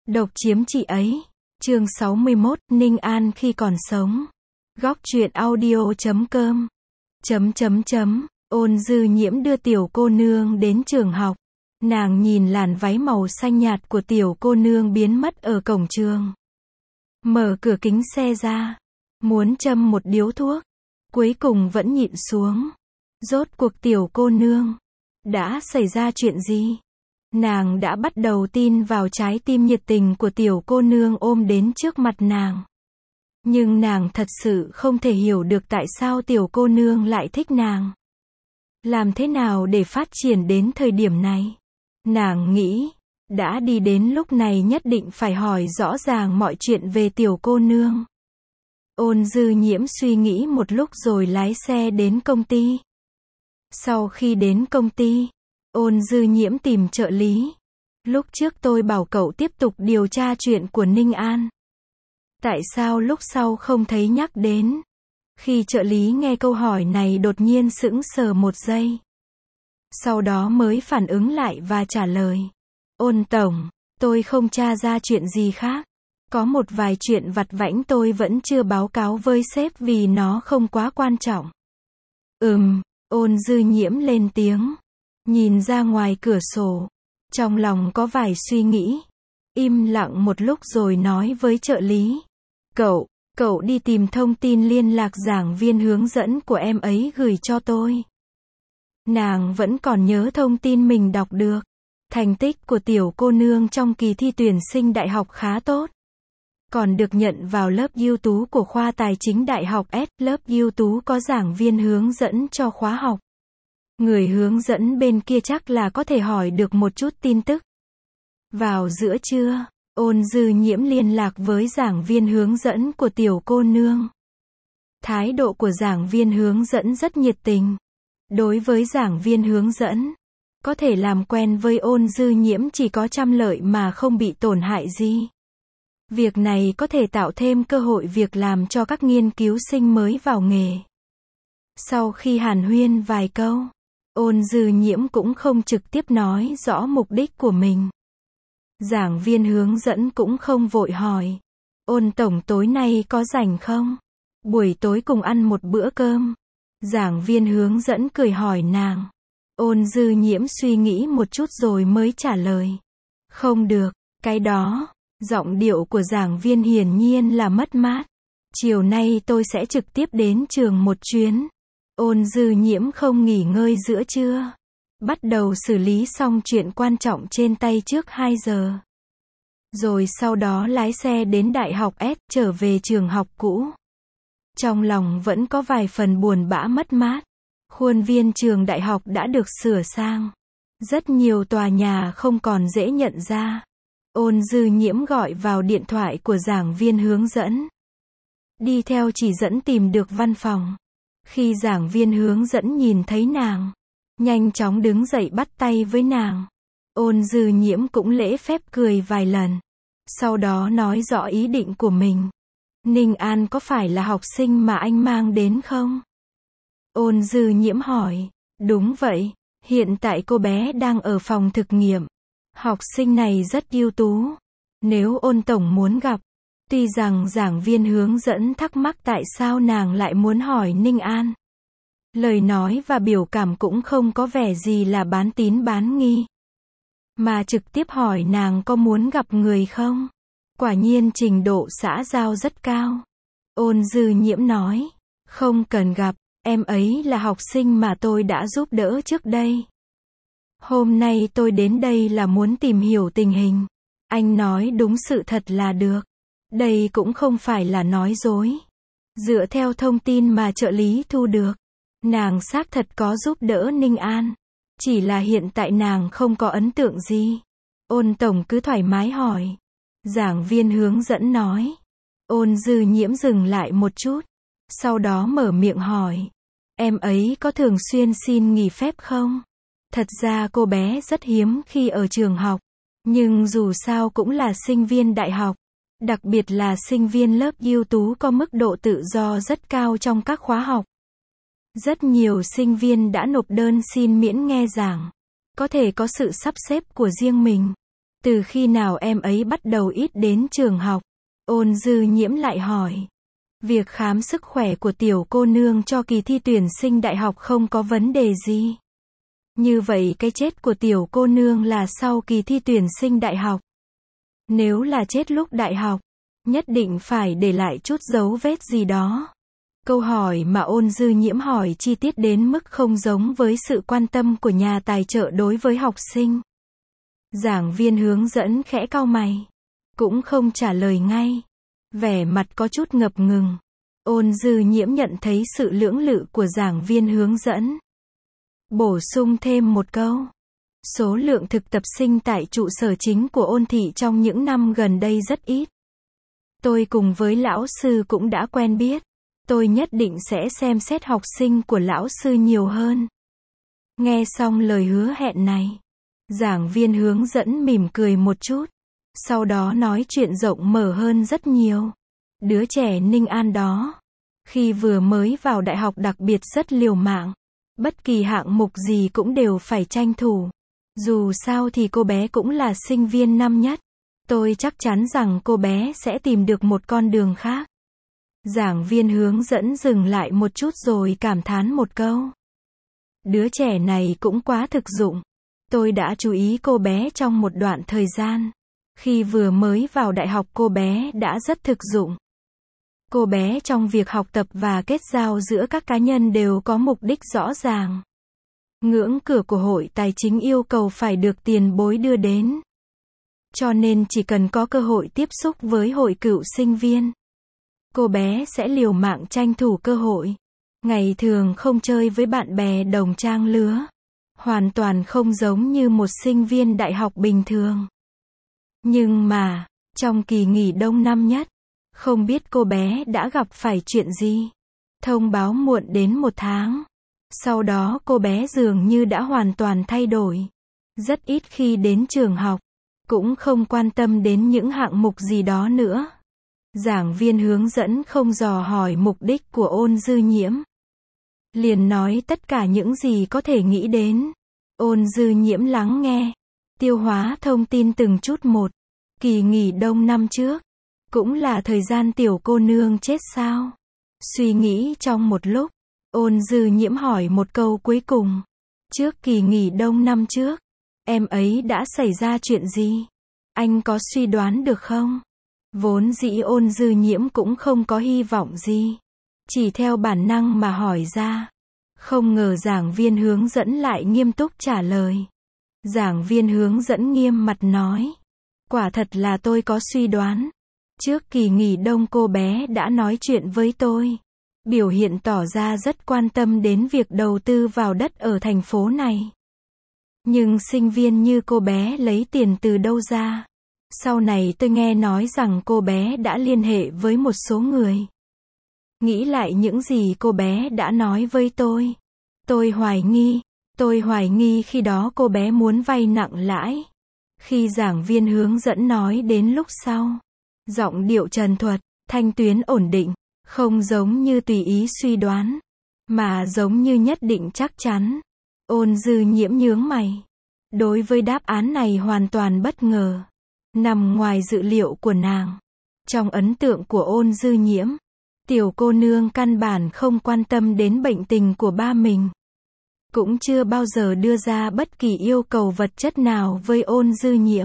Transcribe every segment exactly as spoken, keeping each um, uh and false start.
Độc chiếm chị ấy. Chương sáu mươi mốt, Ninh An khi còn sống. Góc truyện audio chấm com. Chấm chấm chấm. Ôn Dư Nhiễm đưa tiểu cô nương đến trường học. Nàng nhìn làn váy màu xanh nhạt của tiểu cô nương biến mất ở cổng trường. Mở cửa kính xe ra. Muốn châm một điếu thuốc. Cuối cùng vẫn nhịn xuống. Rốt cuộc tiểu cô nương. Đã xảy ra chuyện gì? Nàng đã bắt đầu tin vào trái tim nhiệt tình của tiểu cô nương ôm đến trước mặt nàng. Nhưng nàng thật sự không thể hiểu được tại sao tiểu cô nương lại thích nàng. Làm thế nào để phát triển đến thời điểm này? Nàng nghĩ, đã đi đến lúc này nhất định phải hỏi rõ ràng mọi chuyện về tiểu cô nương. Ôn Dư Nhiễm suy nghĩ một lúc rồi lái xe đến công ty. Sau khi đến công ty, Ôn Dư Nhiễm tìm trợ lý. Lúc trước tôi bảo cậu tiếp tục điều tra chuyện của Ninh An. Tại sao lúc sau không thấy nhắc đến? Khi trợ lý nghe câu hỏi này đột nhiên sững sờ một giây. Sau đó mới phản ứng lại và trả lời. Ôn tổng, tôi không tra ra chuyện gì khác. Có một vài chuyện vặt vãnh tôi vẫn chưa báo cáo với sếp vì nó không quá quan trọng. Ừm, Ôn Dư Nhiễm lên tiếng. Nhìn ra ngoài cửa sổ. Trong lòng có vài suy nghĩ. Im lặng một lúc rồi nói với trợ lý. Cậu, cậu đi tìm thông tin liên lạc giảng viên hướng dẫn của em ấy gửi cho tôi. Nàng vẫn còn nhớ thông tin mình đọc được. Thành tích của tiểu cô nương trong kỳ thi tuyển sinh đại học khá tốt. Còn được nhận vào lớp ưu tú của khoa tài chính đại học S. Lớp ưu tú có giảng viên hướng dẫn cho khóa học. Người hướng dẫn bên kia chắc là có thể hỏi được một chút tin tức. Vào giữa trưa, Ôn Dư Nhiễm liên lạc với giảng viên hướng dẫn của tiểu cô nương. Thái độ của giảng viên hướng dẫn rất nhiệt tình. Đối với giảng viên hướng dẫn, có thể làm quen với Ôn Dư Nhiễm chỉ có trăm lợi mà không bị tổn hại gì. Việc này có thể tạo thêm cơ hội việc làm cho các nghiên cứu sinh mới vào nghề. Sau khi hàn huyên vài câu, Ôn Dư Nhiễm cũng không trực tiếp nói rõ mục đích của mình. Giảng viên hướng dẫn cũng không vội hỏi. Ôn tổng tối nay có rảnh không? Buổi tối cùng ăn một bữa cơm. Giảng viên hướng dẫn cười hỏi nàng. Ôn Dư Nhiễm suy nghĩ một chút rồi mới trả lời. Không được, cái đó. Giọng điệu của giảng viên hiển nhiên là mất mát. Chiều nay tôi sẽ trực tiếp đến trường một chuyến. Ôn Dư Nhiễm không nghỉ ngơi giữa trưa. Bắt đầu xử lý xong chuyện quan trọng trên tay trước hai giờ. Rồi sau đó lái xe đến Đại học S trở về trường học cũ. Trong lòng vẫn có vài phần buồn bã mất mát. Khuôn viên trường đại học đã được sửa sang. Rất nhiều tòa nhà không còn dễ nhận ra. Ôn Dư Nhiễm gọi vào điện thoại của giảng viên hướng dẫn. Đi theo chỉ dẫn tìm được văn phòng. Khi giảng viên hướng dẫn nhìn thấy nàng, nhanh chóng đứng dậy bắt tay với nàng. Ôn Dư Nhiễm cũng lễ phép cười vài lần. Sau đó nói rõ ý định của mình. Ninh An có phải là học sinh mà anh mang đến không? Ôn Dư Nhiễm hỏi. Đúng vậy, hiện tại cô bé đang ở phòng thực nghiệm. Học sinh này rất ưu tú. Nếu Ôn tổng muốn gặp. Tuy rằng giảng viên hướng dẫn thắc mắc tại sao nàng lại muốn hỏi Ninh An. Lời nói và biểu cảm cũng không có vẻ gì là bán tín bán nghi. Mà trực tiếp hỏi nàng có muốn gặp người không? Quả nhiên trình độ xã giao rất cao. Ôn Dư Nhiễm nói. Không cần gặp, em ấy là học sinh mà tôi đã giúp đỡ trước đây. Hôm nay tôi đến đây là muốn tìm hiểu tình hình. Anh nói đúng sự thật là được. Đây cũng không phải là nói dối. Dựa theo thông tin mà trợ lý thu được, nàng xác thật có giúp đỡ Ninh An. Chỉ là hiện tại nàng không có ấn tượng gì. Ôn tổng cứ thoải mái hỏi. Giảng viên hướng dẫn nói. Ôn Dư Nhiễm dừng lại một chút. Sau đó mở miệng hỏi. Em ấy có thường xuyên xin nghỉ phép không? Thật ra cô bé rất hiếm khi ở trường học. Nhưng dù sao cũng là sinh viên đại học. Đặc biệt là sinh viên lớp ưu tú có mức độ tự do rất cao trong các khóa học. Rất nhiều sinh viên đã nộp đơn xin miễn nghe giảng. Có thể có sự sắp xếp của riêng mình. Từ khi nào em ấy bắt đầu ít đến trường học? Ôn Dư Nhiễm lại hỏi. Việc khám sức khỏe của tiểu cô nương cho kỳ thi tuyển sinh đại học không có vấn đề gì. Như vậy cái chết của tiểu cô nương là sau kỳ thi tuyển sinh đại học. Nếu là chết lúc đại học, nhất định phải để lại chút dấu vết gì đó. Câu hỏi mà Ôn Dư Nhiễm hỏi chi tiết đến mức không giống với sự quan tâm của nhà tài trợ đối với học sinh. Giảng viên hướng dẫn khẽ cau mày, cũng không trả lời ngay. Vẻ mặt có chút ngập ngừng. Ôn Dư Nhiễm nhận thấy sự lưỡng lự của giảng viên hướng dẫn. Bổ sung thêm một câu. Số lượng thực tập sinh tại trụ sở chính của Ôn thị trong những năm gần đây rất ít. Tôi cùng với lão sư cũng đã quen biết. Tôi nhất định sẽ xem xét học sinh của lão sư nhiều hơn. Nghe xong lời hứa hẹn này, giảng viên hướng dẫn mỉm cười một chút. Sau đó nói chuyện rộng mở hơn rất nhiều. Đứa trẻ Ninh An đó, khi vừa mới vào đại học đặc biệt rất liều mạng. Bất kỳ hạng mục gì cũng đều phải tranh thủ. Dù sao thì cô bé cũng là sinh viên năm nhất. Tôi chắc chắn rằng cô bé sẽ tìm được một con đường khác. Giảng viên hướng dẫn dừng lại một chút rồi cảm thán một câu. Đứa trẻ này cũng quá thực dụng. Tôi đã chú ý cô bé trong một đoạn thời gian. Khi vừa mới vào đại học cô bé đã rất thực dụng. Cô bé trong việc học tập và kết giao giữa các cá nhân đều có mục đích rõ ràng. Ngưỡng cửa của hội tài chính yêu cầu phải được tiền bối đưa đến. Cho nên chỉ cần có cơ hội tiếp xúc với hội cựu sinh viên, cô bé sẽ liều mạng tranh thủ cơ hội. Ngày thường không chơi với bạn bè đồng trang lứa. Hoàn toàn không giống như một sinh viên đại học bình thường. Nhưng mà, trong kỳ nghỉ đông năm nhất, không biết cô bé đã gặp phải chuyện gì. Thông báo muộn đến một tháng. Sau đó cô bé dường như đã hoàn toàn thay đổi. Rất ít khi đến trường học. Cũng không quan tâm đến những hạng mục gì đó nữa. Giảng viên hướng dẫn không dò hỏi mục đích của Ôn Dư Nhiễm. Liền nói tất cả những gì có thể nghĩ đến. Ôn Dư Nhiễm lắng nghe. Tiêu hóa thông tin từng chút một. Kỳ nghỉ đông năm trước. Cũng là thời gian tiểu cô nương chết sao? Suy nghĩ trong một lúc. Ôn Dư Nhiễm hỏi một câu cuối cùng. Trước kỳ nghỉ đông năm trước, em ấy đã xảy ra chuyện gì? Anh có suy đoán được không? Vốn dĩ Ôn Dư Nhiễm cũng không có hy vọng gì. Chỉ theo bản năng mà hỏi ra. Không ngờ giảng viên hướng dẫn lại nghiêm túc trả lời. Giảng viên hướng dẫn nghiêm mặt nói. Quả thật là tôi có suy đoán. Trước kỳ nghỉ đông cô bé đã nói chuyện với tôi. Biểu hiện tỏ ra rất quan tâm đến việc đầu tư vào đất ở thành phố này. Nhưng sinh viên như cô bé lấy tiền từ đâu ra? Sau này tôi nghe nói rằng cô bé đã liên hệ với một số người. Nghĩ lại những gì cô bé đã nói với tôi. Tôi hoài nghi. Tôi hoài nghi khi đó cô bé muốn vay nặng lãi. Khi giảng viên hướng dẫn nói đến lúc sau. Giọng điệu trần thuật, thanh tuyến ổn định. Không giống như tùy ý suy đoán. Mà giống như nhất định chắc chắn. Ôn Dư Nhiễm nhướng mày. Đối với đáp án này hoàn toàn bất ngờ. Nằm ngoài dự liệu của nàng. Trong ấn tượng của Ôn Dư Nhiễm, tiểu cô nương căn bản không quan tâm đến bệnh tình của ba mình. Cũng chưa bao giờ đưa ra bất kỳ yêu cầu vật chất nào với Ôn Dư Nhiễm.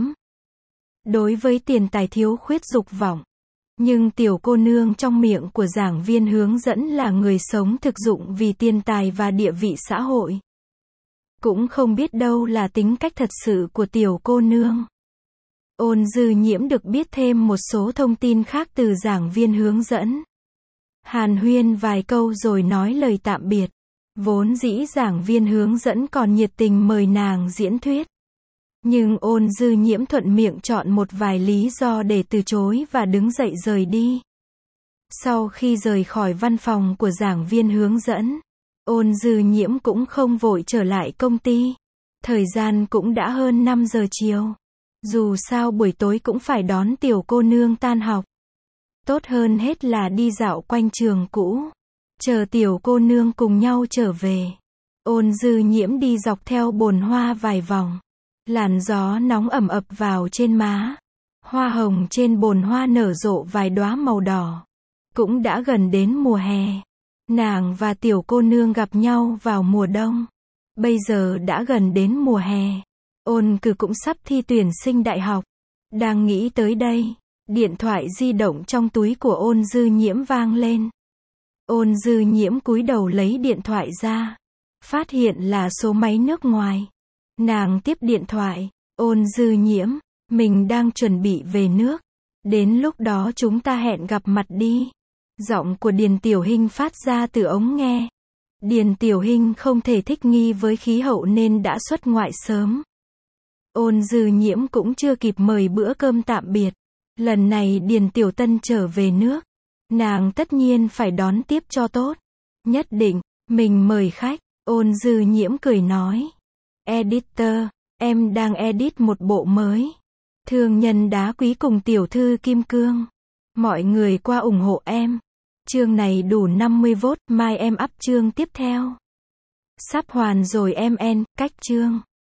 Đối với tiền tài thiếu khuyết dục vọng. Nhưng tiểu cô nương trong miệng của giảng viên hướng dẫn là người sống thực dụng vì tiền tài và địa vị xã hội. Cũng không biết đâu là tính cách thật sự của tiểu cô nương. Ôn Dư Nhiễm được biết thêm một số thông tin khác từ giảng viên hướng dẫn. Hàn huyên vài câu rồi nói lời tạm biệt. Vốn dĩ giảng viên hướng dẫn còn nhiệt tình mời nàng diễn thuyết. Nhưng Ôn Dư Nhiễm thuận miệng chọn một vài lý do để từ chối và đứng dậy rời đi. Sau khi rời khỏi văn phòng của giảng viên hướng dẫn, Ôn Dư Nhiễm cũng không vội trở lại công ty. Thời gian cũng đã hơn năm giờ chiều. Dù sao buổi tối cũng phải đón tiểu cô nương tan học. Tốt hơn hết là đi dạo quanh trường cũ. Chờ tiểu cô nương cùng nhau trở về. Ôn Dư Nhiễm đi dọc theo bồn hoa vài vòng. Làn gió nóng ẩm ập vào trên má. Hoa hồng trên bồn hoa nở rộ vài đóa màu đỏ. Cũng đã gần đến mùa hè. Nàng và tiểu cô nương gặp nhau vào mùa đông. Bây giờ đã gần đến mùa hè. Ôn Cử cũng sắp thi tuyển sinh đại học. Đang nghĩ tới đây, điện thoại di động trong túi của Ôn Dư Nhiễm vang lên. Ôn Dư Nhiễm cúi đầu lấy điện thoại ra. Phát hiện là số máy nước ngoài. Nàng tiếp điện thoại. Ôn Dư Nhiễm, mình đang chuẩn bị về nước. Đến lúc đó chúng ta hẹn gặp mặt đi. Giọng của Điền Tiểu Hinh phát ra từ ống nghe. Điền Tiểu Hinh không thể thích nghi với khí hậu nên đã xuất ngoại sớm. Ôn Dư Nhiễm cũng chưa kịp mời bữa cơm tạm biệt. Lần này Điền Tiểu Tân trở về nước. Nàng tất nhiên phải đón tiếp cho tốt. Nhất định, mình mời khách. Ôn Dư Nhiễm cười nói. Editor, em đang edit một bộ mới. Thương nhân đá quý cùng tiểu thư kim cương. Mọi người qua ủng hộ em. Chương này đủ năm mươi vốt, mai em up chương tiếp theo. Sắp hoàn rồi em en, cách chương.